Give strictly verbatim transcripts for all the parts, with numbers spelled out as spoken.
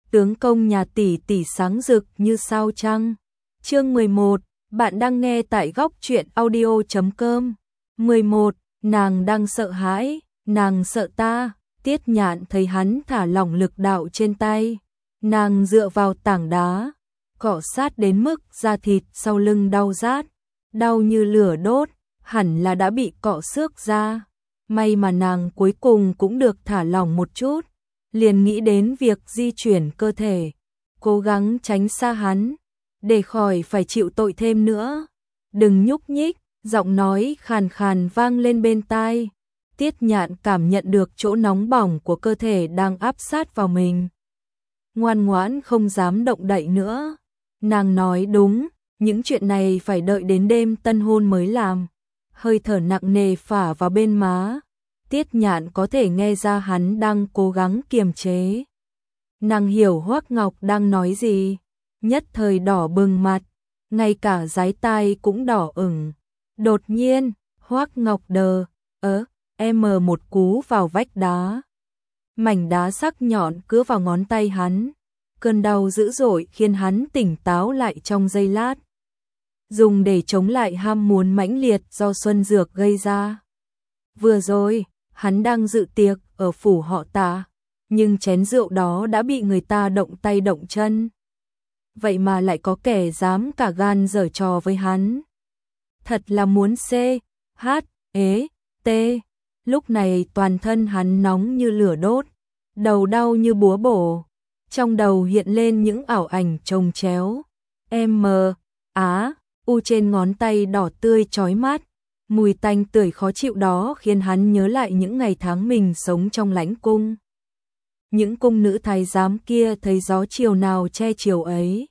tướng công nhà tỷ tỷ sáng rực như sao trăng. Chương mười một, bạn đang nghe tại góc truyện audio chấm com. mười một, nàng đang sợ hãi, nàng sợ ta. Tiết Nhạn thấy hắn thả lỏng lực đạo trên tay, nàng dựa vào tảng đá, cọ sát đến mức da thịt sau lưng đau rát, đau như lửa đốt, hẳn là đã bị cọ xước ra. May mà nàng cuối cùng cũng được thả lỏng một chút, liền nghĩ đến việc di chuyển cơ thể, cố gắng tránh xa hắn, để khỏi phải chịu tội thêm nữa. Đừng nhúc nhích, giọng nói khàn khàn vang lên bên tai. Tiết Nhạn cảm nhận được chỗ nóng bỏng của cơ thể đang áp sát vào mình. Ngoan ngoãn không dám động đậy nữa. Nàng nói đúng, những chuyện này phải đợi đến đêm tân hôn mới làm. Hơi thở nặng nề phả vào bên má. Tiết Nhạn có thể nghe ra hắn đang cố gắng kiềm chế. Nàng hiểu Hoắc Ngọc đang nói gì, nhất thời đỏ bừng mặt, ngay cả dái tai cũng đỏ ửng. Đột nhiên, Hoắc Ngọc đờ, ớ, em một cú vào vách đá. Mảnh đá sắc nhọn cứa vào ngón tay hắn, cơn đau dữ dội khiến hắn tỉnh táo lại trong giây lát. Dùng để chống lại ham muốn mãnh liệt do Xuân Dược gây ra. Vừa rồi, hắn đang dự tiệc ở phủ họ Tạ, nhưng chén rượu đó đã bị người ta động tay động chân. Vậy mà lại có kẻ dám cả gan giở trò với hắn. Thật là muốn C, H, ế, T. Lúc này toàn thân hắn nóng như lửa đốt, đầu đau như búa bổ. Trong đầu hiện lên những ảo ảnh chồng chéo. M, Á, U trên ngón tay đỏ tươi chói mắt. Mùi tanh tưởi khó chịu đó khiến hắn nhớ lại những ngày tháng mình sống trong lãnh cung. Những cung nữ thái giám kia thấy gió chiều nào che chiều ấy.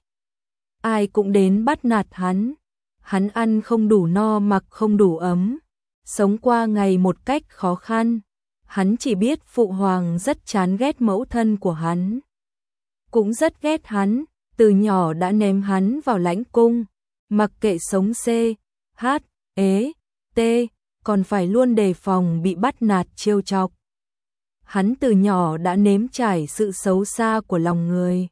Ai cũng đến bắt nạt hắn. Hắn ăn không đủ no, mặc không đủ ấm, sống qua ngày một cách khó khăn. Hắn chỉ biết phụ hoàng rất chán ghét mẫu thân của hắn, cũng rất ghét hắn, từ nhỏ đã ném hắn vào lãnh cung, mặc kệ sống C, H, ế, T, còn phải luôn đề phòng bị bắt nạt trêu chọc. Hắn từ nhỏ đã nếm trải sự xấu xa của lòng người.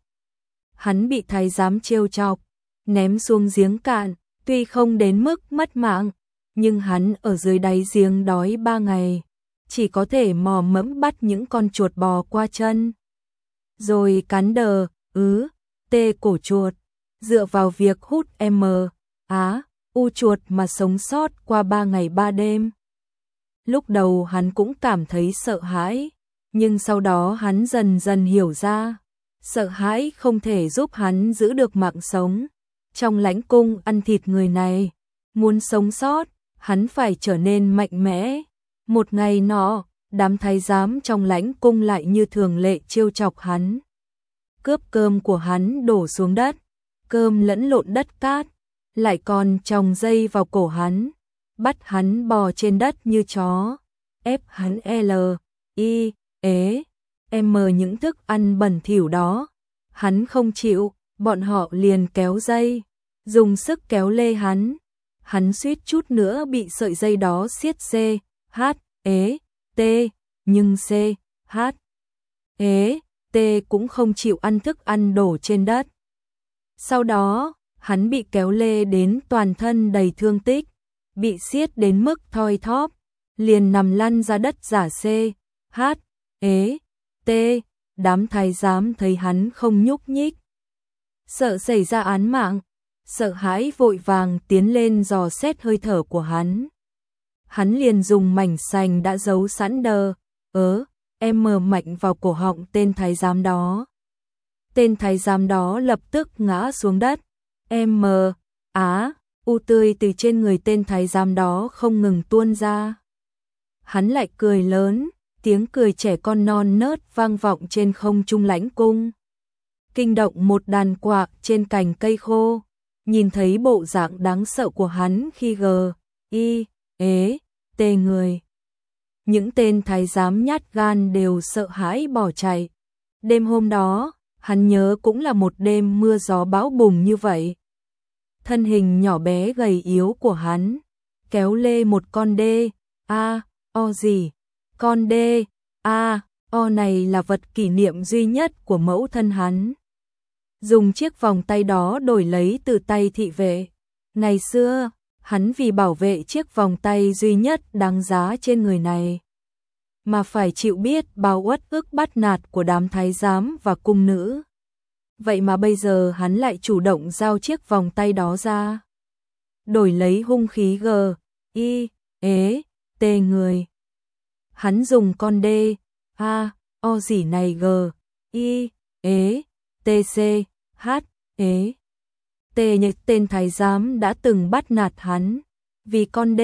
Hắn bị thái giám trêu chọc, ném xuống giếng cạn, tuy không đến mức mất mạng, nhưng hắn ở dưới đáy giếng đói ba ngày, chỉ có thể mò mẫm bắt những con chuột bò qua chân, rồi cắn đờ, ứ, tê cổ chuột, dựa vào việc hút M, Á, U chuột mà sống sót qua ba ngày ba đêm. Lúc đầu hắn cũng cảm thấy sợ hãi, nhưng sau đó hắn dần dần hiểu ra, sợ hãi không thể giúp hắn giữ được mạng sống. Trong lãnh cung ăn thịt người này, muốn sống sót, hắn phải trở nên mạnh mẽ. Một ngày nọ, đám thái giám trong lãnh cung lại như thường lệ trêu chọc hắn. Cướp cơm của hắn đổ xuống đất, cơm lẫn lộn đất cát, lại còn tròng dây vào cổ hắn, bắt hắn bò trên đất như chó, ép hắn L, I, ế, M những thức ăn bẩn thỉu đó. Hắn không chịu, bọn họ liền kéo dây, dùng sức kéo lê hắn. Hắn suýt chút nữa bị sợi dây đó siết C, H, ế, T, nhưng C, H, ế, T cũng không chịu ăn thức ăn đổ trên đất. Sau đó, hắn bị kéo lê đến toàn thân đầy thương tích, bị siết đến mức thoi thóp, liền nằm lăn ra đất giả C, H, ế, T. Đám thái giám thấy hắn không nhúc nhích, sợ xảy ra án mạng, sợ hãi vội vàng tiến lên dò xét hơi thở của hắn. Hắn liền dùng mảnh sành đã giấu sẵn đờ, ớ, M mạnh vào cổ họng tên thái giám đó. Tên thái giám đó lập tức ngã xuống đất. M, Á, U tươi từ trên người tên thái giám đó không ngừng tuôn ra. Hắn lại cười lớn, tiếng cười trẻ con non nớt vang vọng trên không trung lãnh cung, kinh động một đàn quạ trên cành cây khô. Nhìn thấy bộ dạng đáng sợ của hắn khi G, I, ế, T người, những tên thái giám nhát gan đều sợ hãi bỏ chạy. Đêm hôm đó, hắn nhớ cũng là một đêm mưa gió bão bùng như vậy. Thân hình nhỏ bé gầy yếu của hắn kéo lê một con đê, a, o gì, con đê, a, O này là vật kỷ niệm duy nhất của mẫu thân hắn. Dùng chiếc vòng tay đó đổi lấy từ tay thị vệ. Ngày xưa, hắn vì bảo vệ chiếc vòng tay duy nhất đáng giá trên người này, mà phải chịu biết bao uất ức bắt nạt của đám thái giám và cung nữ. Vậy mà bây giờ hắn lại chủ động giao chiếc vòng tay đó ra, đổi lấy hung khí g, i, ế, t người. Hắn dùng con d, a, o gì này g, i, ế, t, c, h, ế. T nhật tên thái giám đã từng bắt nạt hắn, vì con d,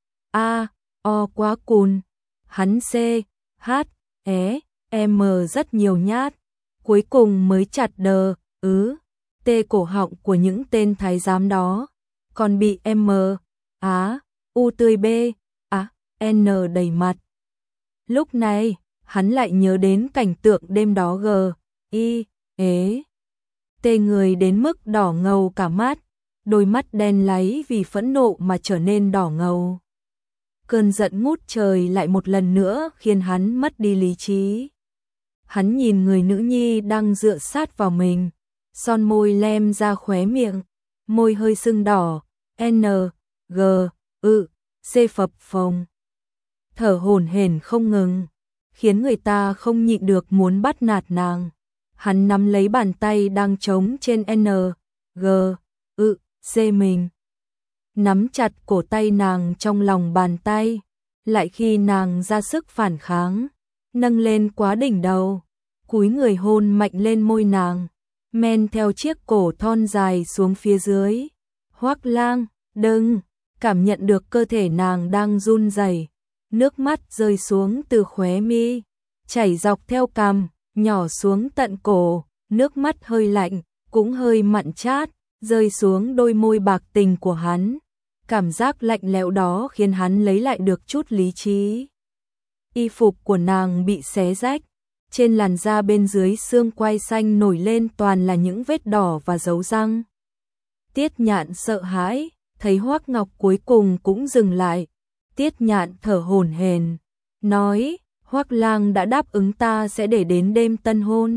a, o quá cùn, hắn c, h, é, m rất nhiều nhát, cuối cùng mới chặt đờ, ứ, t cổ họng của những tên thái giám đó, còn bị m, á, u tươi b, á, n đầy mặt. Lúc này, hắn lại nhớ đến cảnh tượng đêm đó g, i, ế. Tê người đến mức đỏ ngầu cả mắt, đôi mắt đen láy vì phẫn nộ mà trở nên đỏ ngầu. Cơn giận ngút trời lại một lần nữa khiến hắn mất đi lý trí. Hắn nhìn người nữ nhi đang dựa sát vào mình, son môi lem ra khóe miệng, môi hơi sưng đỏ, n, g, ư, c phập phồng. Thở hổn hển không ngừng, khiến người ta không nhịn được muốn bắt nạt nàng. Hắn nắm lấy bàn tay đang trống trên N, G, ư, C mình. Nắm chặt cổ tay nàng trong lòng bàn tay, lại khi nàng ra sức phản kháng, nâng lên quá đỉnh đầu, cúi người hôn mạnh lên môi nàng, men theo chiếc cổ thon dài xuống phía dưới. Hoắc Lang, đừng, cảm nhận được cơ thể nàng đang run rẩy, nước mắt rơi xuống từ khóe mi, chảy dọc theo cằm, nhỏ xuống tận cổ, nước mắt hơi lạnh, cũng hơi mặn chát, rơi xuống đôi môi bạc tình của hắn. Cảm giác lạnh lẽo đó khiến hắn lấy lại được chút lý trí. Y phục của nàng bị xé rách, trên làn da bên dưới xương quai xanh nổi lên toàn là những vết đỏ và dấu răng. Tiết Nhạn sợ hãi, thấy Hoắc Ngọc cuối cùng cũng dừng lại. Tiết Nhạn thở hổn hển, nói, Hoắc Lang đã đáp ứng ta sẽ để đến đêm tân hôn.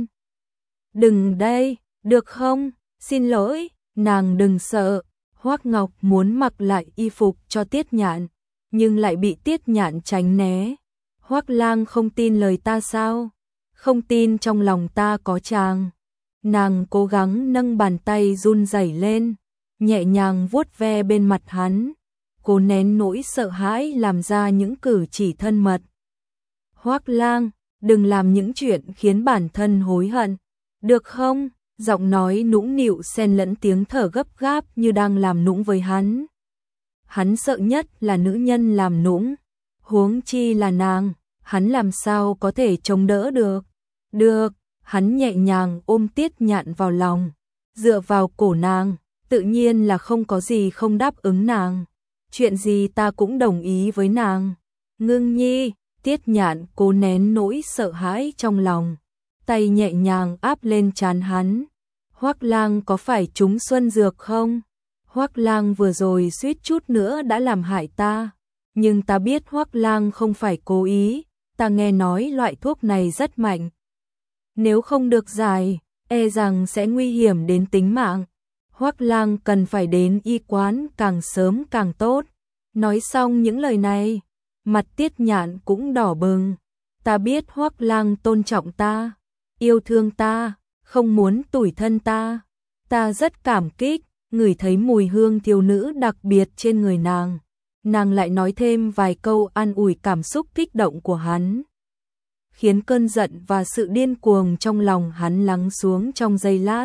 Đừng đây, được không? Xin lỗi, nàng đừng sợ. Hoắc Ngọc muốn mặc lại y phục cho Tiết Nhạn, nhưng lại bị Tiết Nhạn tránh né. Hoắc Lang không tin lời ta sao? Không tin trong lòng ta có chàng. Nàng cố gắng nâng bàn tay run rẩy lên, nhẹ nhàng vuốt ve bên mặt hắn, cố nén nỗi sợ hãi làm ra những cử chỉ thân mật. Hoắc Lang, đừng làm những chuyện khiến bản thân hối hận, được không? Giọng nói nũng nịu xen lẫn tiếng thở gấp gáp như đang làm nũng với hắn. Hắn sợ nhất là nữ nhân làm nũng, huống chi là nàng, hắn làm sao có thể chống đỡ được. Được, hắn nhẹ nhàng ôm Tiết Nhạn vào lòng, dựa vào cổ nàng, tự nhiên là không có gì không đáp ứng nàng. Chuyện gì ta cũng đồng ý với nàng. Ngưng nhi, Tiết Nhạn cố nén nỗi sợ hãi trong lòng, tay nhẹ nhàng áp lên trán hắn. Hoắc Lang có phải trúng xuân dược không? Hoắc Lang vừa rồi suýt chút nữa đã làm hại ta, nhưng ta biết Hoắc Lang không phải cố ý, ta nghe nói loại thuốc này rất mạnh. Nếu không được giải, e rằng sẽ nguy hiểm đến tính mạng. Hoắc Lang cần phải đến y quán càng sớm càng tốt. Nói xong những lời này, mặt Tiết Nhạn cũng đỏ bừng. Ta biết Hoắc Lang tôn trọng ta, yêu thương ta, không muốn tủi thân ta. Ta rất cảm kích, ngửi thấy mùi hương thiếu nữ đặc biệt trên người nàng. Nàng lại nói thêm vài câu an ủi cảm xúc kích động của hắn, khiến cơn giận và sự điên cuồng trong lòng hắn lắng xuống trong giây lát.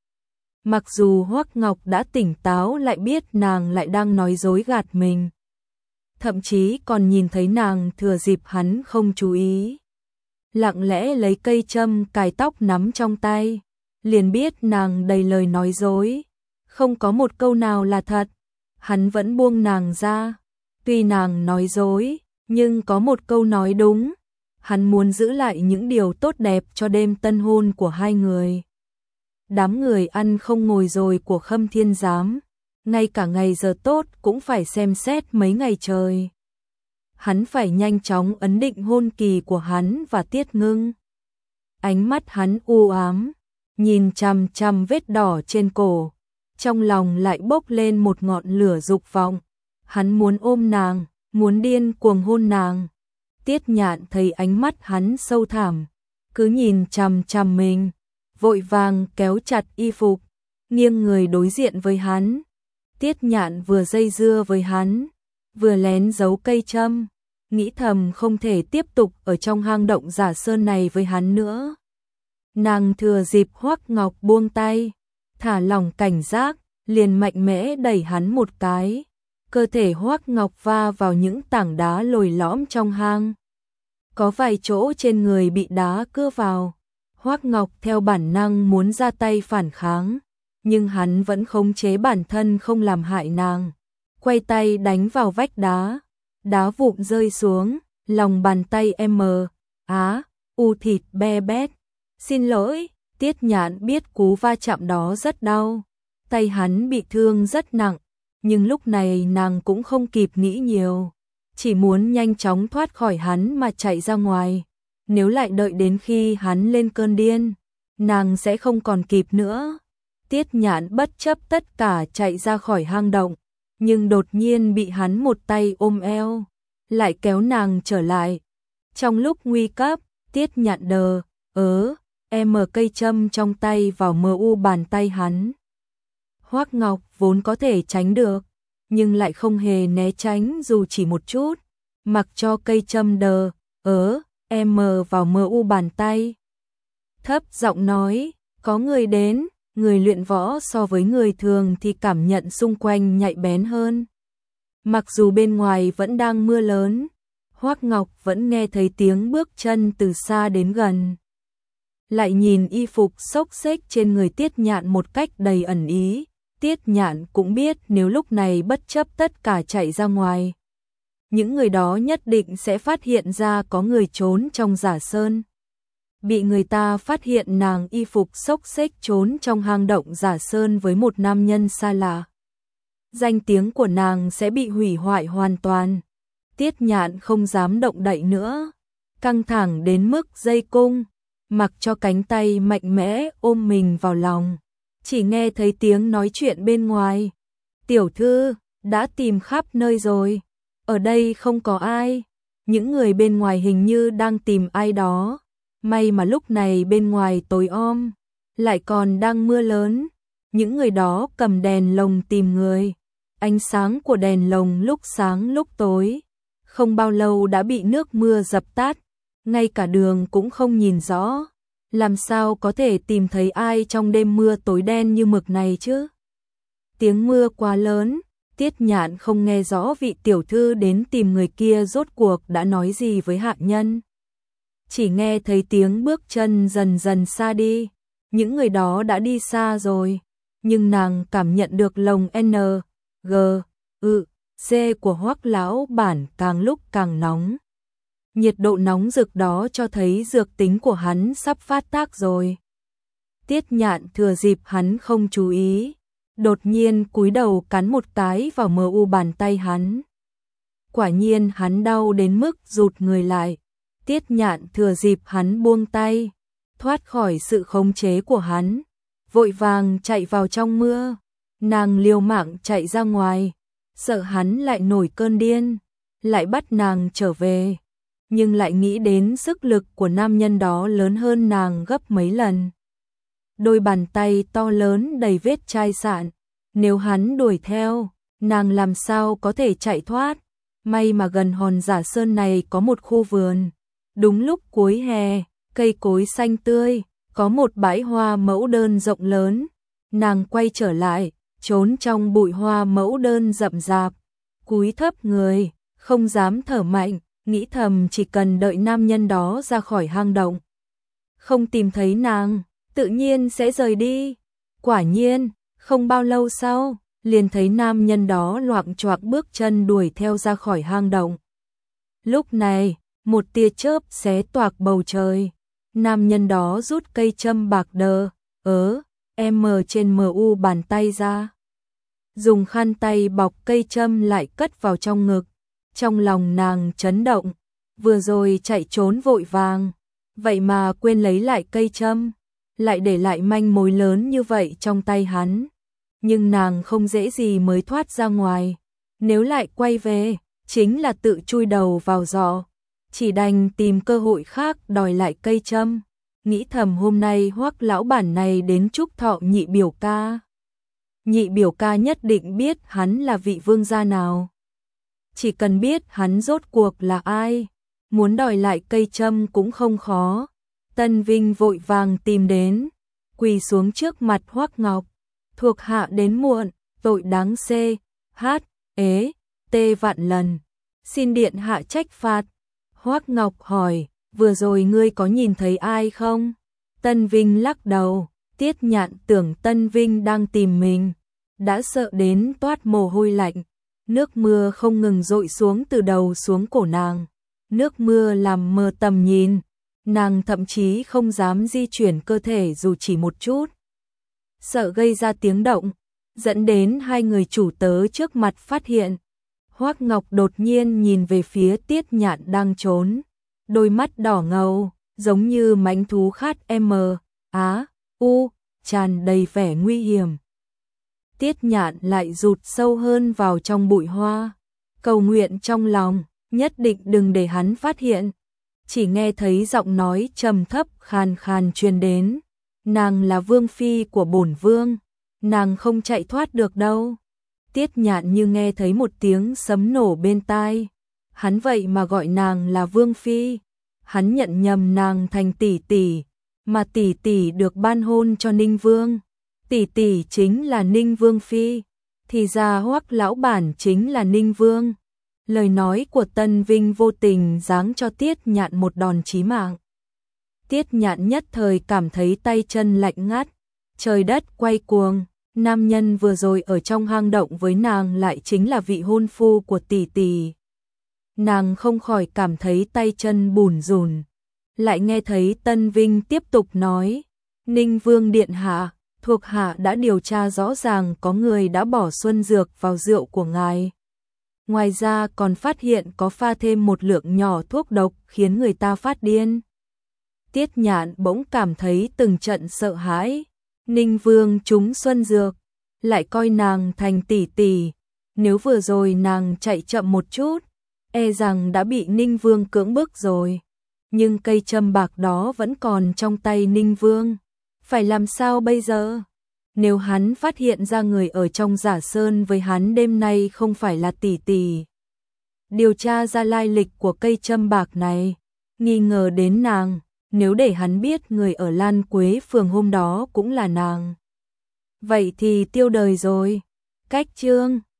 Mặc dù Hoắc Ngọc đã tỉnh táo lại biết nàng lại đang nói dối gạt mình, thậm chí còn nhìn thấy nàng thừa dịp hắn không chú ý, lặng lẽ lấy cây châm cài tóc nắm trong tay, liền biết nàng đầy lời nói dối, không có một câu nào là thật. Hắn vẫn buông nàng ra, tuy nàng nói dối, nhưng có một câu nói đúng. Hắn muốn giữ lại những điều tốt đẹp cho đêm tân hôn của hai người. Đám người ăn không ngồi rồi của Khâm Thiên Giám, ngay cả ngày giờ tốt cũng phải xem xét mấy ngày trời. Hắn phải nhanh chóng ấn định hôn kỳ của hắn và Tiết Ngưng. ánh mắt hắn u ám, nhìn chằm chằm vết đỏ trên cổ, trong lòng lại bốc lên một ngọn lửa dục vọng. Hắn muốn ôm nàng, muốn điên cuồng hôn nàng. Tiết Nhạn thấy ánh mắt hắn sâu thẳm, cứ nhìn chằm chằm mình, vội vàng kéo chặt y phục, nghiêng người đối diện với hắn. Tiết Nhạn vừa dây dưa với hắn, vừa lén giấu cây châm, nghĩ thầm không thể tiếp tục ở trong hang động giả sơn này với hắn nữa. Nàng thừa dịp Hoắc Ngọc buông tay, thả lỏng cảnh giác, liền mạnh mẽ đẩy hắn một cái. Cơ thể Hoắc Ngọc va vào những tảng đá lồi lõm trong hang. Có vài chỗ trên người bị đá cưa vào. Hoắc Ngọc theo bản năng muốn ra tay phản kháng, nhưng hắn vẫn khống chế bản thân không làm hại nàng. Quay tay đánh vào vách đá, đá vụn rơi xuống, lòng bàn tay em á, u thịt be bét. Xin lỗi, Tiết Nhạn biết cú va chạm đó rất đau, tay hắn bị thương rất nặng, nhưng lúc này nàng cũng không kịp nghĩ nhiều, chỉ muốn nhanh chóng thoát khỏi hắn mà chạy ra ngoài. Nếu lại đợi đến khi hắn lên cơn điên, nàng sẽ không còn kịp nữa. Tiết Nhạn bất chấp tất cả chạy ra khỏi hang động, nhưng đột nhiên bị hắn một tay ôm eo, lại kéo nàng trở lại. Trong lúc nguy cấp, Tiết Nhạn đờ, ớ, em mở cây châm trong tay vào mờ u bàn tay hắn. Hoắc Ngọc vốn có thể tránh được, nhưng lại không hề né tránh dù chỉ một chút, mặc cho cây châm đờ, ớ, em mở vào mờ u bàn tay. Thấp giọng nói, có người đến. Người luyện võ so với người thường thì cảm nhận xung quanh nhạy bén hơn. Mặc dù bên ngoài vẫn đang mưa lớn, Hoắc Ngọc vẫn nghe thấy tiếng bước chân từ xa đến gần. Lại nhìn y phục xốc xếch trên người Tiết Nhạn một cách đầy ẩn ý, Tiết Nhạn cũng biết nếu lúc này bất chấp tất cả chạy ra ngoài, những người đó nhất định sẽ phát hiện ra có người trốn trong giả sơn. Bị người ta phát hiện nàng y phục xốc xếch trốn trong hang động giả sơn với một nam nhân xa lạ, danh tiếng của nàng sẽ bị hủy hoại hoàn toàn. Tiết Nhạn không dám động đậy nữa, căng thẳng đến mức dây cung, mặc cho cánh tay mạnh mẽ ôm mình vào lòng. Chỉ nghe thấy tiếng nói chuyện bên ngoài. Tiểu thư, đã tìm khắp nơi rồi, ở đây không có ai. Những người bên ngoài hình như đang tìm ai đó. May mà lúc này bên ngoài tối om, lại còn đang mưa lớn. Những người đó cầm đèn lồng tìm người. Ánh sáng của đèn lồng lúc sáng lúc tối, không bao lâu đã bị nước mưa dập tắt, ngay cả đường cũng không nhìn rõ. Làm sao có thể tìm thấy ai trong đêm mưa tối đen như mực này chứ? Tiếng mưa quá lớn, Tiết Nhạn không nghe rõ vị tiểu thư đến tìm người kia rốt cuộc đã nói gì với hạ nhân. Chỉ nghe thấy tiếng bước chân dần dần xa đi, những người đó đã đi xa rồi, nhưng nàng cảm nhận được lồng N, G, U, C của Hoắc lão bản càng lúc càng nóng. Nhiệt độ nóng rực đó cho thấy dược tính của hắn sắp phát tác rồi. Tiết Nhạn thừa dịp hắn không chú ý, đột nhiên cúi đầu cắn một cái vào mờ u bàn tay hắn. Quả nhiên hắn đau đến mức rụt người lại. Tiết Nhạn thừa dịp hắn buông tay, thoát khỏi sự khống chế của hắn, vội vàng chạy vào trong mưa. Nàng liều mạng chạy ra ngoài, sợ hắn lại nổi cơn điên, lại bắt nàng trở về. Nhưng lại nghĩ đến sức lực của nam nhân đó lớn hơn nàng gấp mấy lần. Đôi bàn tay to lớn đầy vết chai sạn, nếu hắn đuổi theo, nàng làm sao có thể chạy thoát. May mà gần hòn giả sơn này có một khu vườn. Đúng lúc cuối hè, cây cối xanh tươi, có một bãi hoa mẫu đơn rộng lớn. Nàng quay trở lại, trốn trong bụi hoa mẫu đơn rậm rạp, cúi thấp người, không dám thở mạnh, nghĩ thầm chỉ cần đợi nam nhân đó ra khỏi hang động, không tìm thấy nàng, tự nhiên sẽ rời đi. Quả nhiên, không bao lâu sau, liền thấy nam nhân đó loạng choạng bước chân đuổi theo ra khỏi hang động. Lúc này, một tia chớp xé toạc bầu trời. Nam nhân đó rút cây châm bạc đờ, ớ, em mờ trên mờ u bàn tay ra. Dùng khăn tay bọc cây châm lại cất vào trong ngực. Trong lòng nàng chấn động, vừa rồi chạy trốn vội vàng, vậy mà quên lấy lại cây châm, lại để lại manh mối lớn như vậy trong tay hắn. Nhưng nàng không dễ gì mới thoát ra ngoài, nếu lại quay về, chính là tự chui đầu vào giỏ, chỉ đành tìm cơ hội khác đòi lại cây châm. Nghĩ thầm hôm nay Hoắc lão bản này đến chúc thọ nhị biểu ca. Nhị biểu ca nhất định biết hắn là vị vương gia nào. Chỉ cần biết hắn rốt cuộc là ai, muốn đòi lại cây châm cũng không khó. Tân Vinh vội vàng tìm đến, quỳ xuống trước mặt Hoắc Ngọc, thuộc hạ đến muộn, tội đáng c, hát, ế, tê vạn lần, xin điện hạ trách phạt. Hoắc Ngọc hỏi, vừa rồi ngươi có nhìn thấy ai không? Tân Vinh lắc đầu, Tiết Nhạn tưởng Tân Vinh đang tìm mình, đã sợ đến toát mồ hôi lạnh. Nước mưa không ngừng dội xuống từ đầu xuống cổ nàng, nước mưa làm mờ tầm nhìn, nàng thậm chí không dám di chuyển cơ thể dù chỉ một chút. Sợ gây ra tiếng động, dẫn đến hai người chủ tớ trước mặt phát hiện. Hoắc Ngọc đột nhiên nhìn về phía Tiết Nhạn đang trốn, đôi mắt đỏ ngầu, giống như mãnh thú khát m, á, u, tràn đầy vẻ nguy hiểm. Tiết Nhạn lại rụt sâu hơn vào trong bụi hoa, cầu nguyện trong lòng, nhất định đừng để hắn phát hiện. Chỉ nghe thấy giọng nói trầm thấp khàn khàn truyền đến, nàng là vương phi của bổn vương, nàng không chạy thoát được đâu. Tiết Nhạn như nghe thấy một tiếng sấm nổ bên tai, hắn vậy mà gọi nàng là vương phi, hắn nhận nhầm nàng thành tỷ tỷ, mà tỷ tỷ được ban hôn cho Ninh Vương. Tỷ tỷ chính là Ninh Vương phi, thì ra Hoắc lão bản chính là Ninh Vương. Lời nói của Tân Vinh vô tình giáng cho Tiết Nhạn một đòn chí mạng. Tiết Nhạn nhất thời cảm thấy tay chân lạnh ngắt, trời đất quay cuồng, nam nhân vừa rồi ở trong hang động với nàng lại chính là vị hôn phu của tỷ tỷ. Nàng không khỏi cảm thấy tay chân bủn rủn, lại nghe thấy Tân Vinh tiếp tục nói, Ninh Vương điện hạ, thuộc hạ đã điều tra rõ ràng có người đã bỏ xuân dược vào rượu của ngài. Ngoài ra còn phát hiện có pha thêm một lượng nhỏ thuốc độc khiến người ta phát điên. Tiết Nhạn bỗng cảm thấy từng trận sợ hãi, Ninh Vương trúng xuân dược, lại coi nàng thành tỷ tỷ, nếu vừa rồi nàng chạy chậm một chút, e rằng đã bị Ninh Vương cưỡng bức rồi. Nhưng cây châm bạc đó vẫn còn trong tay Ninh Vương, phải làm sao bây giờ? Nếu hắn phát hiện ra người ở trong Giả Sơn với hắn đêm nay không phải là tỷ tỷ, điều tra ra lai lịch của cây châm bạc này, nghi ngờ đến nàng, nếu để hắn biết người ở Lan Quế phường hôm đó cũng là nàng, vậy thì tiêu đời rồi. Cách chương